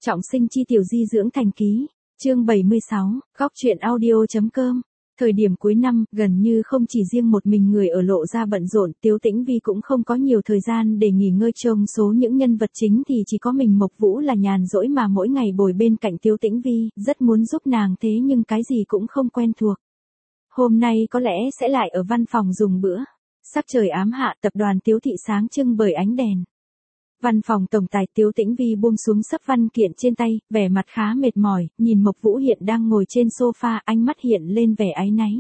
Trọng sinh chi tiểu di dưỡng thành ký. Chương 76, góc truyện audio.com. Thời điểm cuối năm, gần như không chỉ riêng một mình người ở Lộ ra bận rộn, Tiếu Tĩnh Vi cũng không có nhiều thời gian để nghỉ ngơi. Trong số những nhân vật chính thì chỉ có mình Mộc Vũ là nhàn rỗi mà mỗi ngày bồi bên cạnh Tiếu Tĩnh Vi, rất muốn giúp nàng thế nhưng cái gì cũng không quen thuộc. Hôm nay có lẽ sẽ lại ở văn phòng dùng bữa. Sắc trời ám hạ, tập đoàn Tiếu thị sáng trưng bởi ánh đèn. Văn phòng tổng tài Tiếu Tĩnh Vi buông xuống sấp văn kiện trên tay, vẻ mặt khá mệt mỏi, nhìn Mộc Vũ hiện đang ngồi trên sofa, ánh mắt hiện lên vẻ áy náy.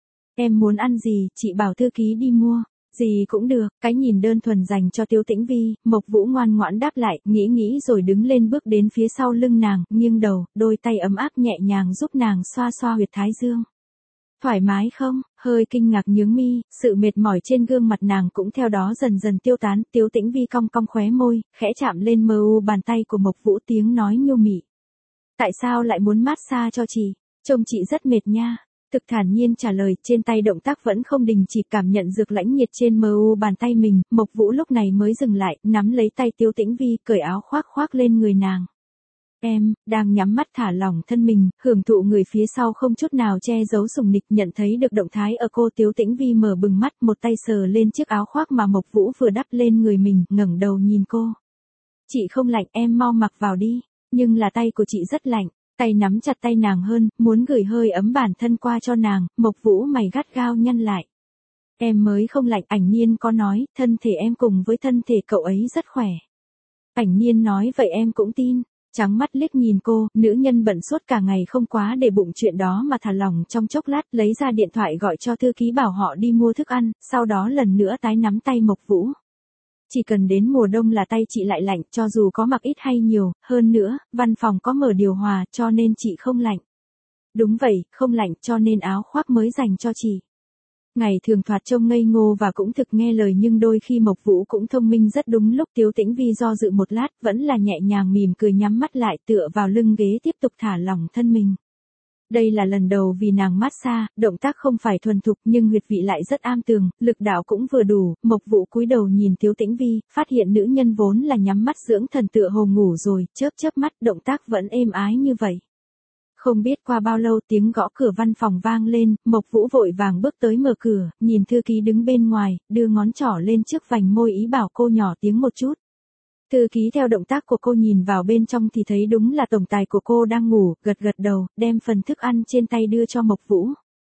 Em muốn ăn gì, chị bảo thư ký đi mua. Gì cũng được, cái nhìn đơn thuần dành cho Tiếu Tĩnh Vi, Mộc Vũ ngoan ngoãn đáp lại, nghĩ rồi đứng lên bước đến phía sau lưng nàng, nghiêng đầu, đôi tay ấm áp nhẹ nhàng giúp nàng xoa xoa huyệt thái dương. Thoải mái không? Hơi kinh ngạc nhướng mi, sự mệt mỏi trên gương mặt nàng cũng theo đó dần dần tiêu tán. Tiếu Tĩnh Vi cong cong khóe môi, khẽ chạm lên mờ u bàn tay của Mộc Vũ, tiếng nói nhu mị. Tại sao lại muốn massage cho chị? Trông chị rất mệt nha. Thực thản nhiên trả lời, trên tay động tác vẫn không đình chỉ, cảm nhận dược lãnh nhiệt trên mờ u bàn tay mình. Mộc Vũ lúc này mới dừng lại, nắm lấy tay Tiếu Tĩnh Vi, cởi áo khoác lên người nàng. Em, đang nhắm mắt thả lỏng thân mình, hưởng thụ người phía sau không chút nào che giấu sủng nịch. Nhận thấy được động thái ở cô, Tiếu Tĩnh Vi mở bừng mắt, một tay sờ lên chiếc áo khoác mà Mộc Vũ vừa đắp lên người mình, ngẩng đầu nhìn cô. Chị không lạnh, em mau mặc vào đi. Nhưng là tay của chị rất lạnh. Tay nắm chặt tay nàng hơn, muốn gửi hơi ấm bản thân qua cho nàng. Mộc Vũ mày gắt gao nhăn lại. Em mới không lạnh, Ảnh Niên có nói, thân thể em cùng với thân thể cậu ấy rất khỏe. Ảnh Niên nói vậy em cũng tin. Trắng mắt liếc nhìn cô, nữ nhân bận suốt cả ngày không quá để bụng chuyện đó mà thả lỏng trong chốc lát, lấy ra điện thoại gọi cho thư ký bảo họ đi mua thức ăn, sau đó lần nữa tái nắm tay Mộc Vũ. Chỉ cần đến mùa đông là tay chị lại lạnh, cho dù có mặc ít hay nhiều, hơn nữa, văn phòng có mở điều hòa, cho nên chị không lạnh. Đúng vậy, không lạnh, cho nên áo khoác mới dành cho chị. Ngày thường thoạt trông ngây ngô và cũng thực nghe lời, nhưng đôi khi Mộc Vũ cũng thông minh rất đúng lúc. Tiếu Tĩnh Vi do dự một lát, vẫn là nhẹ nhàng mỉm cười nhắm mắt lại, tựa vào lưng ghế tiếp tục thả lỏng thân mình. Đây là lần đầu vì nàng massage, động tác không phải thuần thục nhưng huyệt vị lại rất am tường, lực đạo cũng vừa đủ. Mộc Vũ cúi đầu nhìn Tiếu Tĩnh Vi, phát hiện nữ nhân vốn là nhắm mắt dưỡng thần tựa hồ ngủ rồi, chớp mắt, động tác vẫn êm ái như vậy. Không biết qua bao lâu tiếng gõ cửa văn phòng vang lên, Mộc Vũ vội vàng bước tới mở cửa, nhìn thư ký đứng bên ngoài, đưa ngón trỏ lên trước vành môi ý bảo cô nhỏ tiếng một chút. Thư ký theo động tác của cô nhìn vào bên trong thì thấy đúng là tổng tài của cô đang ngủ, gật đầu, đem phần thức ăn trên tay đưa cho Mộc Vũ.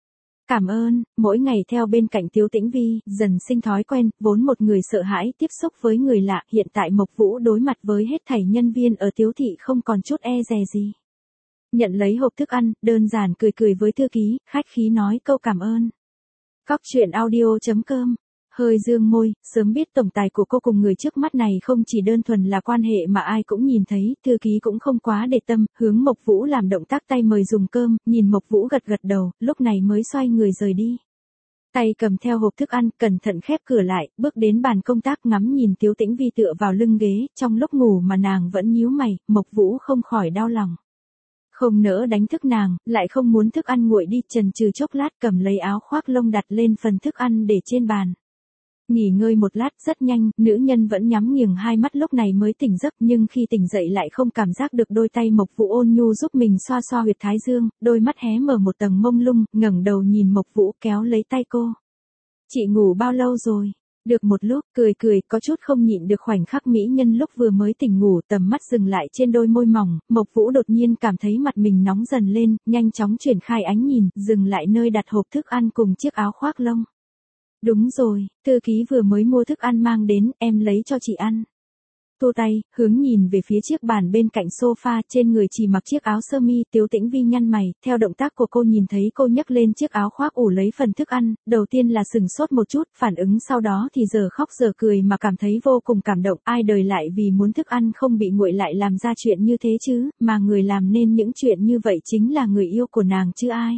Cảm ơn. Mỗi ngày theo bên cạnh Tiếu Tĩnh Vi, dần sinh thói quen, vốn một người sợ hãi tiếp xúc với người lạ, hiện tại Mộc Vũ đối mặt với hết thảy nhân viên ở Tiếu thị không còn chút e dè gì. Nhận lấy hộp thức ăn, đơn giản cười với thư ký, khách khí nói câu cảm ơn. Góc truyện audio.com. Hơi dương môi, sớm biết tổng tài của cô cùng người trước mắt này không chỉ đơn thuần là quan hệ mà ai cũng nhìn thấy, thư ký cũng không quá để tâm, hướng Mộc Vũ làm động tác tay mời dùng cơm, nhìn Mộc Vũ gật đầu, lúc này mới xoay người rời đi. Tay cầm theo hộp thức ăn, cẩn thận khép cửa lại, bước đến bàn công tác ngắm nhìn Tiếu Tĩnh Vi tựa vào lưng ghế, trong lúc ngủ mà nàng vẫn nhíu mày, Mộc Vũ không khỏi đau lòng. Không nỡ đánh thức nàng, lại không muốn thức ăn nguội đi, chần chừ chốc lát cầm lấy áo khoác lông đặt lên phần thức ăn để trên bàn. Nghỉ ngơi một lát, rất nhanh, nữ nhân vẫn nhắm nghiền hai mắt lúc này mới tỉnh giấc, nhưng khi tỉnh dậy lại không cảm giác được đôi tay Mộc Vũ ôn nhu giúp mình xoa xoa huyệt thái dương, đôi mắt hé mở một tầng mông lung, ngẩng đầu nhìn Mộc Vũ kéo lấy tay cô. Chị ngủ bao lâu rồi? Được một lúc, cười, có chút không nhịn được khoảnh khắc mỹ nhân lúc vừa mới tỉnh ngủ, tầm mắt dừng lại trên đôi môi mỏng, Mộc Vũ đột nhiên cảm thấy mặt mình nóng dần lên, nhanh chóng chuyển khai ánh nhìn, dừng lại nơi đặt hộp thức ăn cùng chiếc áo khoác lông. Đúng rồi, thư ký vừa mới mua thức ăn mang đến, em lấy cho chị ăn. Thu tay, hướng nhìn về phía chiếc bàn bên cạnh sofa, trên người chỉ mặc chiếc áo sơ mi. Tiếu Tĩnh Vi nhăn mày, theo động tác của cô nhìn thấy cô nhấc lên chiếc áo khoác ủ lấy phần thức ăn, đầu tiên là sừng sốt một chút, phản ứng sau đó thì giờ khóc giờ cười mà cảm thấy vô cùng cảm động, ai đời lại vì muốn thức ăn không bị nguội lại làm ra chuyện như thế chứ, mà người làm nên những chuyện như vậy chính là người yêu của nàng chứ ai.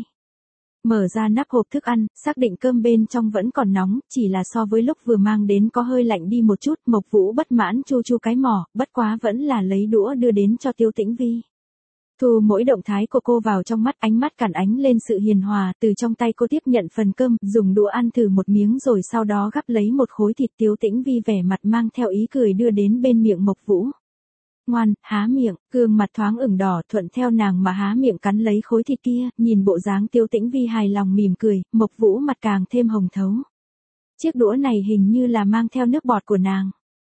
Mở ra nắp hộp thức ăn, xác định cơm bên trong vẫn còn nóng, chỉ là so với lúc vừa mang đến có hơi lạnh đi một chút. Mộc Vũ bất mãn chu cái mỏ, bất quá vẫn là lấy đũa đưa đến cho Tiếu Tĩnh Vi. Thu mỗi động thái của cô vào trong mắt, ánh mắt cản ánh lên sự hiền hòa, từ trong tay cô tiếp nhận phần cơm, dùng đũa ăn thử một miếng rồi sau đó gắp lấy một khối thịt. Tiếu Tĩnh Vi vẻ mặt mang theo ý cười đưa đến bên miệng Mộc Vũ. ngoan, há miệng, gương mặt thoáng ửng đỏ thuận theo nàng mà há miệng cắn lấy khối thịt kia, nhìn bộ dáng Tiêu Tĩnh Vi hài lòng mỉm cười, Mộc Vũ mặt càng thêm hồng thấu. Chiếc đũa này hình như là mang theo nước bọt của nàng.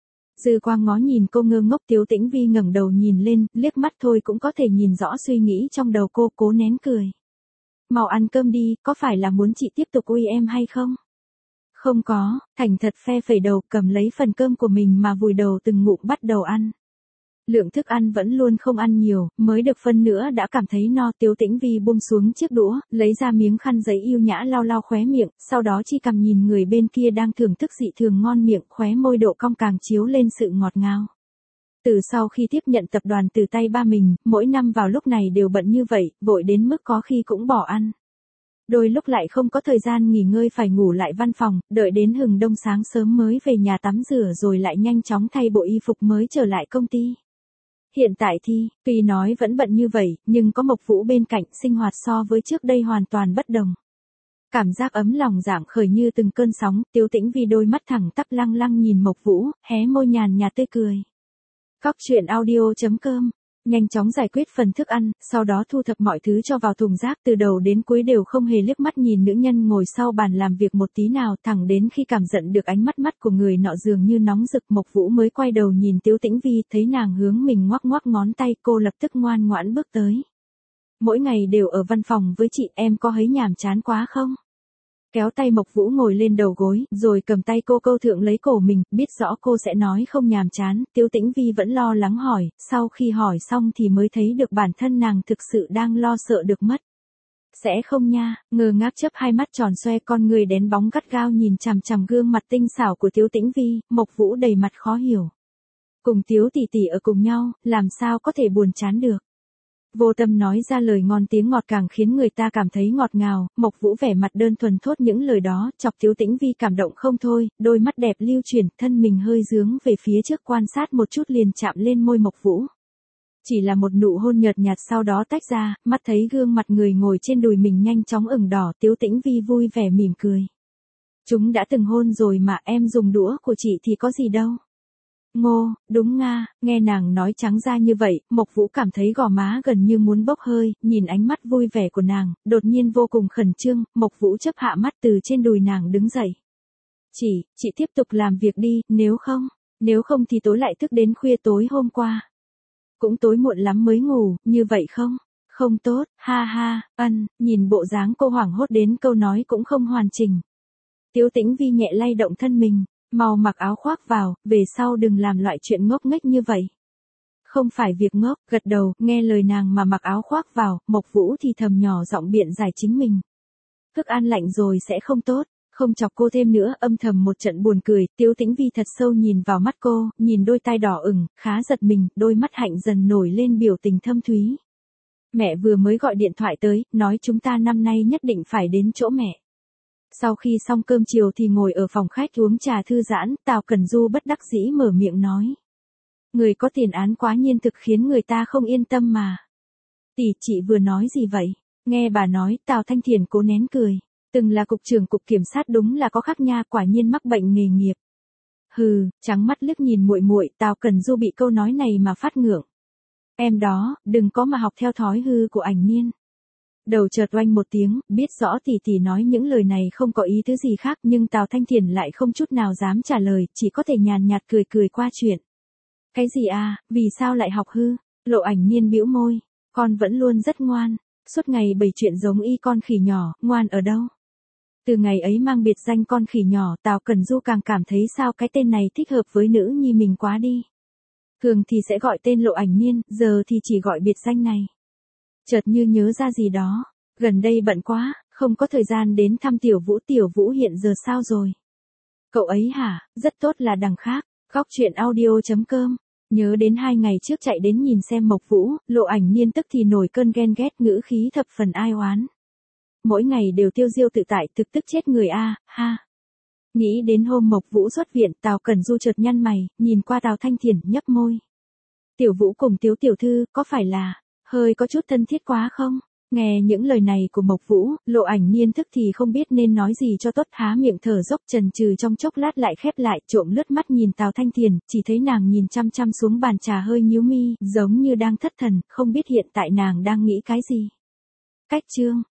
Dư quang ngó nhìn cô ngơ ngốc, Tiêu Tĩnh Vi ngẩng đầu nhìn lên, liếc mắt thôi cũng có thể nhìn rõ suy nghĩ trong đầu cô, cố nén cười. Mau ăn cơm đi, có phải là muốn chị tiếp tục uy em hay không? Không có, thành thật phe phẩy đầu, cầm lấy phần cơm của mình mà vùi đầu từng ngụm bắt đầu ăn. Lượng thức ăn vẫn luôn không ăn nhiều, mới được phân nữa đã cảm thấy no. Tiêu Tĩnh Vi buông xuống chiếc đũa, lấy ra miếng khăn giấy yêu nhã lau lau khóe miệng, sau đó chi cằm nhìn người bên kia đang thưởng thức dị thường ngon miệng, khóe môi độ cong càng chiếu lên sự ngọt ngào. Từ sau khi tiếp nhận tập đoàn từ tay ba mình, mỗi năm vào lúc này đều bận như vậy, vội đến mức có khi cũng bỏ ăn. Đôi lúc lại không có thời gian nghỉ ngơi, phải ngủ lại văn phòng, đợi đến hừng đông sáng sớm mới về nhà tắm rửa rồi lại nhanh chóng thay bộ y phục mới trở lại công ty. Hiện tại thì, tuy nói vẫn bận như vậy, nhưng có Mộc Vũ bên cạnh, sinh hoạt so với trước đây hoàn toàn bất đồng. Cảm giác ấm lòng dạng khởi như từng cơn sóng. Tiêu Tĩnh Vi đôi mắt thẳng tắp lăng lăng nhìn Mộc Vũ, hé môi nhàn nhạt tươi cười. Cóc truyện audio.com nhanh chóng giải quyết phần thức ăn, sau đó thu thập mọi thứ cho vào thùng rác, từ đầu đến cuối đều không hề liếc mắt nhìn nữ nhân ngồi sau bàn làm việc một tí nào, thẳng đến khi cảm nhận được ánh mắt của người nọ dường như nóng rực, Mộc Vũ mới quay đầu nhìn Tiêu Tĩnh Vi, thấy nàng hướng mình ngoắc ngoắc ngón tay, cô lập tức ngoan ngoãn bước tới. Mỗi ngày đều ở văn phòng với chị, em có thấy nhàm chán quá không? Kéo tay Mộc Vũ ngồi lên đầu gối, rồi cầm tay cô câu thượng lấy cổ mình, biết rõ cô sẽ nói không nhàm chán, Tiêu Tĩnh Vi vẫn lo lắng hỏi, sau khi hỏi xong thì mới thấy được bản thân nàng thực sự đang lo sợ được mất. Sẽ không nha, ngơ ngác chớp hai mắt tròn xoe, con người đen bóng gắt gao nhìn chằm chằm gương mặt tinh xảo của Tiêu Tĩnh Vi, Mộc Vũ đầy mặt khó hiểu. Cùng Tiếu tỷ tỷ ở cùng nhau, làm sao có thể buồn chán được. Vô tâm nói ra lời ngon tiếng ngọt càng khiến người ta cảm thấy ngọt ngào, Mộc Vũ vẻ mặt đơn thuần thốt những lời đó, chọc Tiêu Tĩnh Vi cảm động không thôi, đôi mắt đẹp lưu chuyển, thân mình hơi hướng về phía trước quan sát một chút liền chạm lên môi Mộc Vũ. Chỉ là một nụ hôn nhợt nhạt sau đó tách ra, mắt thấy gương mặt người ngồi trên đùi mình nhanh chóng ửng đỏ, Tiêu Tĩnh Vi vui vẻ mỉm cười. Chúng đã từng hôn rồi mà, em dùng đũa của chị thì có gì đâu. Ngô, đúng nga, nghe nàng nói trắng ra như vậy, Mộc Vũ cảm thấy gò má gần như muốn bốc hơi, nhìn ánh mắt vui vẻ của nàng, đột nhiên vô cùng khẩn trương, Mộc Vũ chớp hạ mắt từ trên đùi nàng đứng dậy. Chị tiếp tục làm việc đi, nếu không thì tối lại thức đến khuya tối hôm qua. Cũng tối muộn lắm mới ngủ, như vậy không? Không tốt, ha ha, nhìn bộ dáng cô hoảng hốt đến câu nói cũng không hoàn chỉnh. Tiêu Tĩnh Vi nhẹ lay động thân mình. Mau mặc áo khoác vào, về sau đừng làm loại chuyện ngốc nghếch như vậy. Không phải việc ngốc, gật đầu, nghe lời nàng mà mặc áo khoác vào, Mộc Vũ thì thầm nhỏ giọng biện giải chính mình. Thức ăn lạnh rồi sẽ không tốt, không chọc cô thêm nữa, âm thầm một trận buồn cười, Tiêu Tĩnh Vi thật sâu nhìn vào mắt cô, nhìn đôi tai đỏ ửng, khá giật mình, đôi mắt hạnh dần nổi lên biểu tình thâm thúy. Mẹ vừa mới gọi điện thoại tới, nói chúng ta năm nay nhất định phải đến chỗ mẹ. Sau khi xong cơm chiều thì ngồi ở phòng khách uống trà thư giãn, Tào Cẩn Du bất đắc dĩ mở miệng nói. Người có tiền án quá nhiên thực khiến người ta không yên tâm mà. Tỷ, chị vừa nói gì vậy? Nghe bà nói, Tào Thanh Thiền cố nén cười. Từng là cục trưởng cục kiểm sát đúng là có khác nha, quả nhiên mắc bệnh nghề nghiệp. Hừ, trắng mắt liếc nhìn muội muội, Tào Cẩn Du bị câu nói này mà phát ngượng. Em đó, đừng có mà học theo thói hư của Ảnh Niên. Đầu chợt oanh một tiếng, biết rõ tỷ nói những lời này không có ý tứ gì khác, nhưng Tào Thanh Thiền lại không chút nào dám trả lời, chỉ có thể nhàn nhạt cười qua chuyện. Cái gì à, vì sao lại học hư? Lộ Ảnh Niên bĩu môi, con vẫn luôn rất ngoan, suốt ngày bày chuyện giống y con khỉ nhỏ, ngoan ở đâu? Từ ngày ấy mang biệt danh con khỉ nhỏ, Tào Cẩn Du càng cảm thấy sao cái tên này thích hợp với nữ nhi mình quá đi. Thường thì sẽ gọi tên Lộ Ảnh Niên, giờ thì chỉ gọi biệt danh này. Chợt như nhớ ra gì đó, gần đây bận quá, không có thời gian đến thăm Tiểu Vũ hiện giờ sao rồi? Cậu ấy hả, rất tốt là đằng khác, Cóc truyện audio.com, nhớ đến 2 ngày trước chạy đến nhìn xem Mộc Vũ, Lộ Ảnh Niên tức thì nổi cơn ghen ghét, ngữ khí thập phần ai oán. Mỗi ngày đều tiêu diêu tự tại, thực tức chết người a, ha. Nghĩ đến hôm Mộc Vũ xuất viện, Tào Cẩn Du chợt nhăn mày, nhìn qua Tào Thanh Thiền, nhấp môi. Tiểu Vũ cùng Tiếu tiểu thư, có phải là hơi có chút thân thiết quá không? Nghe những lời này của Mộc Vũ, Lộ Ảnh Nhiên thức thì không biết nên nói gì cho tốt, há miệng thở dốc chần chừ trong chốc lát lại khép lại, trộm lướt mắt nhìn Tào Thanh Thiền, chỉ thấy nàng nhìn chăm chăm xuống bàn trà hơi nhíu mi, giống như đang thất thần, không biết hiện tại nàng đang nghĩ cái gì. Cách chương